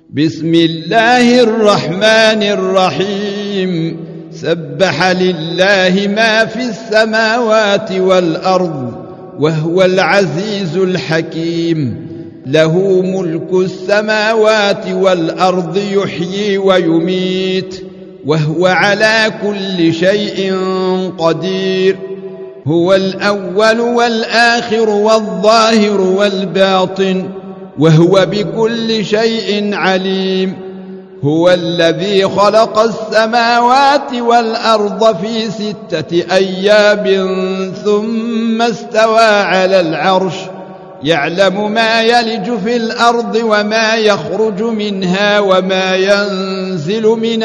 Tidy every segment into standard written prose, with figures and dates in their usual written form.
بسم الله الرحمن الرحيم سبح لله ما في السماوات والأرض وهو العزيز الحكيم له ملك السماوات والأرض يحيي ويميت وهو على كل شيء قدير هو الأول والآخر والظاهر والباطن وهو بكل شيء عليم هو الذي خلق السماوات والأرض في 6 أيام ثم استوى على العرش يعلم ما يلج في الأرض وما يخرج منها وما ينزل من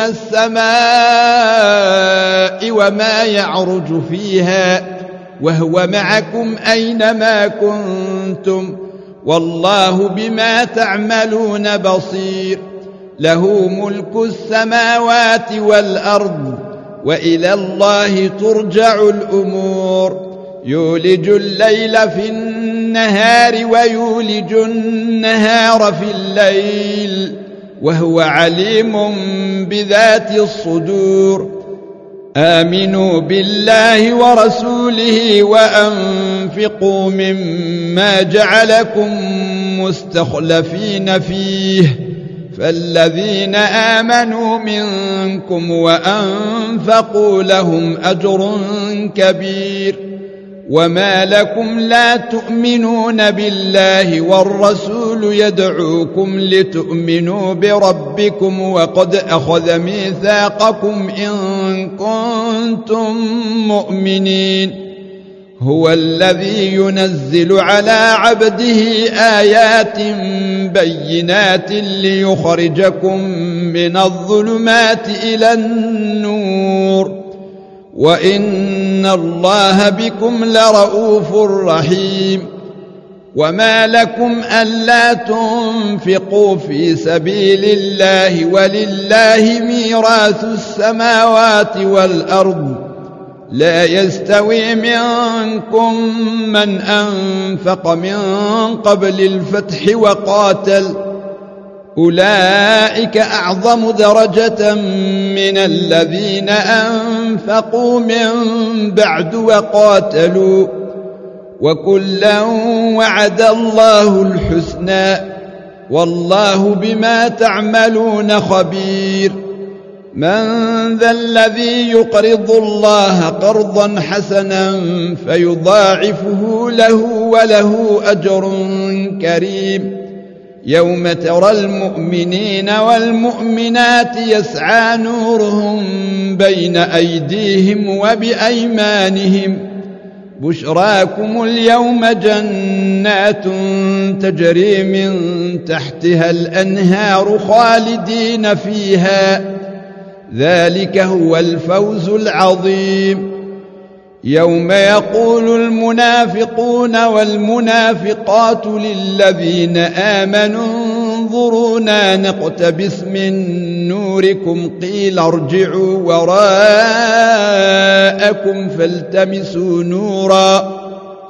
السماء وما يعرج فيها وهو معكم أينما كنتم والله بما تعملون بصير له ملك السماوات والأرض وإلى الله ترجع الأمور يولج الليل في النهار ويولج النهار في الليل وهو عليم بذات الصدور آمنوا بالله ورسوله وأنفقوا مما جعلكم مستخلفين فيه فالذين آمنوا منكم وأنفقوا لهم أجر كبير وما لكم لا تؤمنون بالله والرسول يدعوكم لتؤمنوا بربكم وقد أخذ ميثاقكم إن كنتم مؤمنين هو الذي ينزل على عبده آيات بينات ليخرجكم من الظلمات إلى النور وإن الله بكم لرؤوف رحيم وما لكم ألا تنفقوا في سبيل الله ولله ميراث السماوات والأرض لا يستوي منكم من أنفق من قبل الفتح وقاتل أولئك أعظم درجة من الذين أنفقوا من بعد وقاتلوا وكلا وعد الله الحسنى والله بما تعملون خبير من ذا الذي يقرض الله قرضا حسنا فيضاعفه له وله أجر كريم يوم ترى المؤمنين والمؤمنات يسعى نورهم بين أيديهم وبأيمانهم بشراكم اليوم جنات تجري من تحتها الأنهار خالدين فيها ذلك هو الفوز العظيم يوم يقول المنافقون والمنافقات للذين آمنوا انظرونا نقتبس من نوركم قيل ارجعوا وراءكم فالتمسوا نورا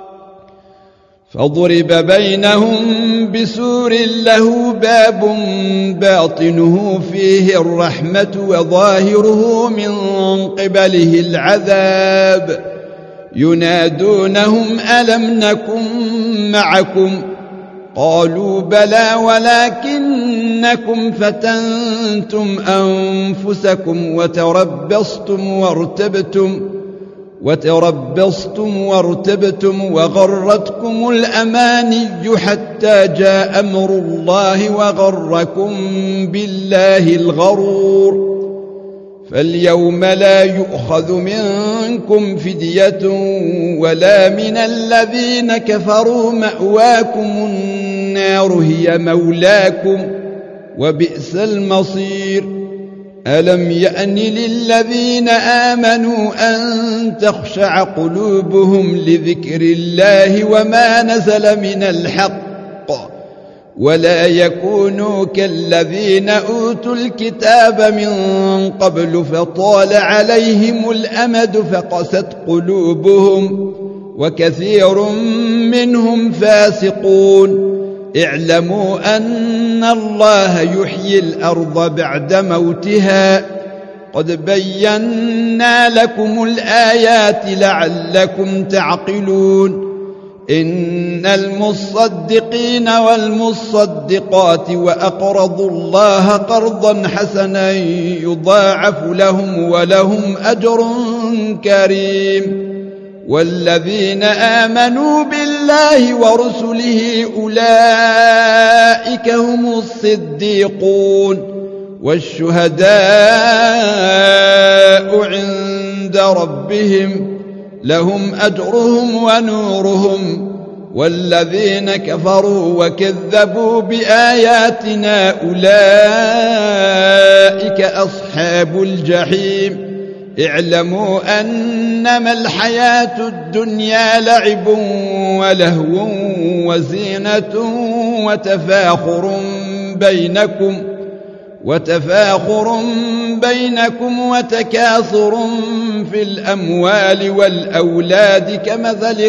فضرب بينهم بسور له باب باطنه فيه الرحمة وظاهره من قبله العذاب ينادونهم ألم نكن معكم قالوا بلى ولكنكم فتنتم أنفسكم وتربصتم وارتبتم وغرتكم الأماني حتى جاء أمر الله وغركم بالله الغرور فاليوم لا يؤخذ منكم فدية ولا من الذين كفروا مأواكم النار هي مولاكم وبئس المصير ألم يأن للذين آمنوا أن تخشع قلوبهم لذكر الله وما نزل من الحق ولا يكونوا كالذين أوتوا الكتاب من قبل فطال عليهم الأمد فقست قلوبهم وكثير منهم فاسقون اعلموا أن الله يحيي الأرض بعد موتها قد بينا لكم الآيات لعلكم تعقلون إن المصدقين والمصدقات وأقرضوا الله قرضا حسنا يضاعف لهم ولهم أجر كريم والذين آمنوا بالله ورسله أولئك هم الصديقون والشهداء عند ربهم لهم أجرهم ونورهم والذين كفروا وكذبوا بآياتنا أولئك أصحاب الجحيم اعلموا أنما الحياة الدنيا لعب ولهو وزينة وتفاخر بينكم وتكاثر في الأموال والأولاد كمثل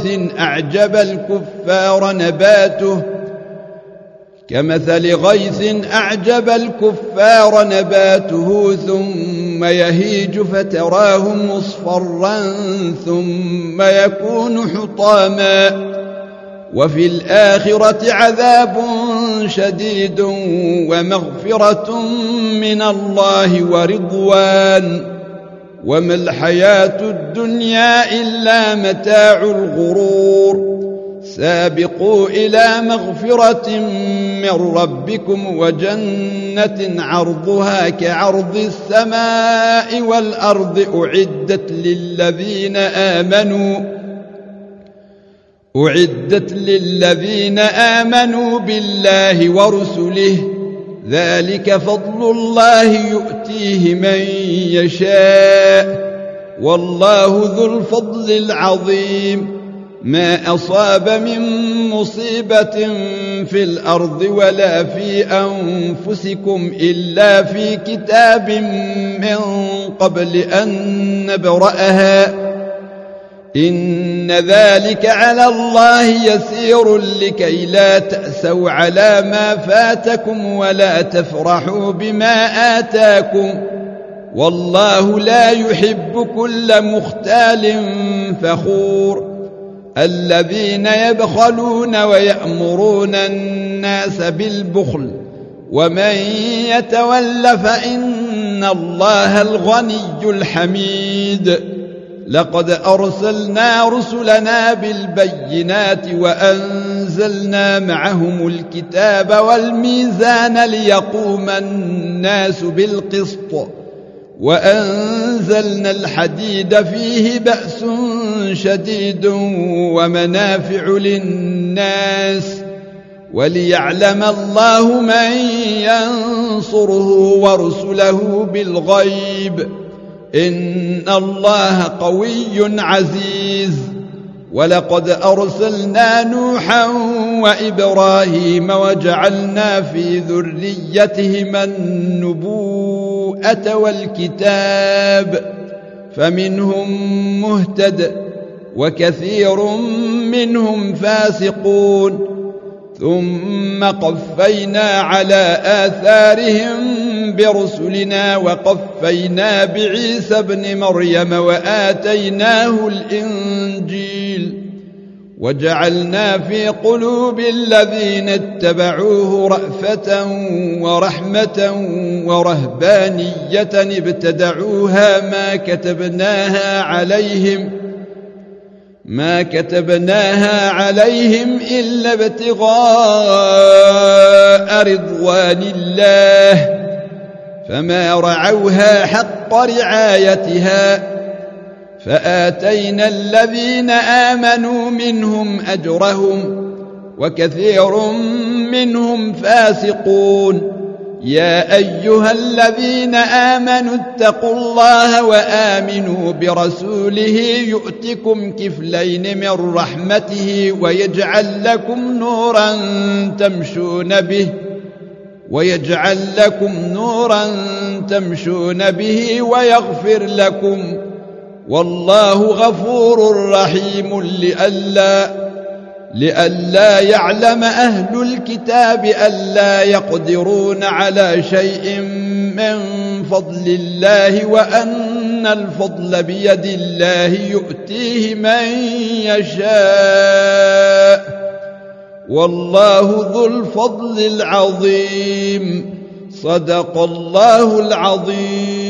غيث أعجب الكفار نباته ثم يهيج فتراه مصفرا ثم يكون حطاما وفي الآخرة عذاب شديد ومغفرة من الله ورضوان وما الحياة الدنيا إلا متاع الغرور سابقوا إلى مغفرة من ربكم وجنة عرضها كعرض السماء والأرض أعدت للذين آمنوا بالله ورسله ذلك فضل الله يؤتيه من يشاء والله ذو الفضل العظيم ما أصاب من مصيبة في الأرض ولا في أنفسكم إلا في كتاب من قبل أن نبرأها إن ذلك على الله يسير لكي لا تأسوا على ما فاتكم ولا تفرحوا بما آتاكم والله لا يحب كل مختال فخور الذين يبخلون ويأمرون الناس بالبخل ومن يتول فإن الله الغني الحميد لقد أرسلنا رسلنا بالبينات وأنزلنا معهم الكتاب والميزان ليقوم الناس بالقسط وأنزلنا الحديد فيه بأس شديد ومنافع للناس وليعلم الله من ينصره ورسله بالغيب إن الله قوي عزيز ولقد أرسلنا نوحا وإبراهيم وجعلنا في ذريتهما النبوءة والكتاب فمنهم مهتد وكثير منهم فاسقون ثم قفينا على آثارهم برسلنا وقفينا بعيسى ابن مريم وآتيناه الإنجيل وجعلنا في قلوب الذين اتبعوه رأفة ورحمة ورهبانية ابتدعوها ما كتبناها عليهم إلا ابتغاء رضوان الله فما رعوها حق رعايتها فآتينا الذين آمنوا منهم أجرهم وكثير منهم فاسقون يا أيها الذين آمنوا اتقوا الله وآمنوا برسوله يؤتكم كفلين من رحمته ويجعل لكم نورا تمشون به ويغفر لكم والله غفور رحيم لئلا يعلم أهل الكتاب ألا يقدرون على شيء من فضل الله وأن الفضل بيد الله يؤتيه من يشاء والله ذو الفضل العظيم. صدق الله العظيم.